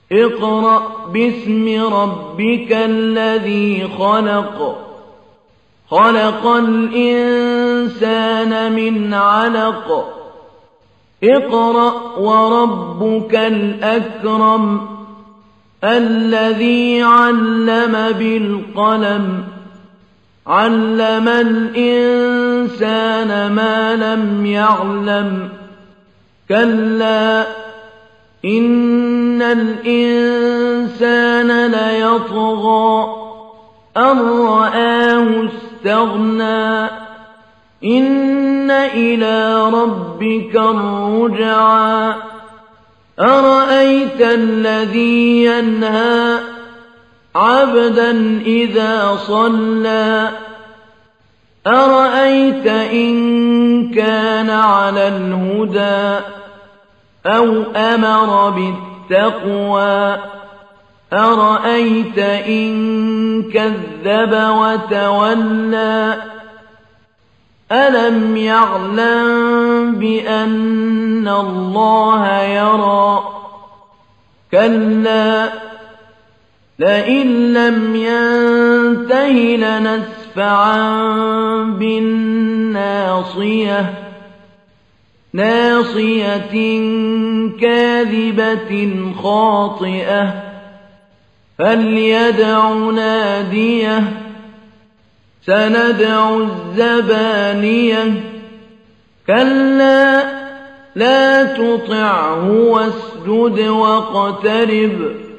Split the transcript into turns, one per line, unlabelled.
اقرأ باسم ربك الذي خلق خلق الإنسان من علق اقرأ وربك الأكرم الذي علم بالقلم علم الإنسان ما لم يعلم كلا إن الإنسان ليطغى أن رآه استغنى إن إلى ربك الرجعى أرأيت الذي ينهى عبدا إذا صلى أرأيت إن كان على الهدى أو أمر بالتقوى أرأيت إن كذب وتولى ألم يعلم بأن الله يرى كلا لئن لم ينته لنسفعا بالناصية ناصية كاذبة خاطئة فليدع ناديه سندع الزبانية كلا لا تطعه واسجد واقترب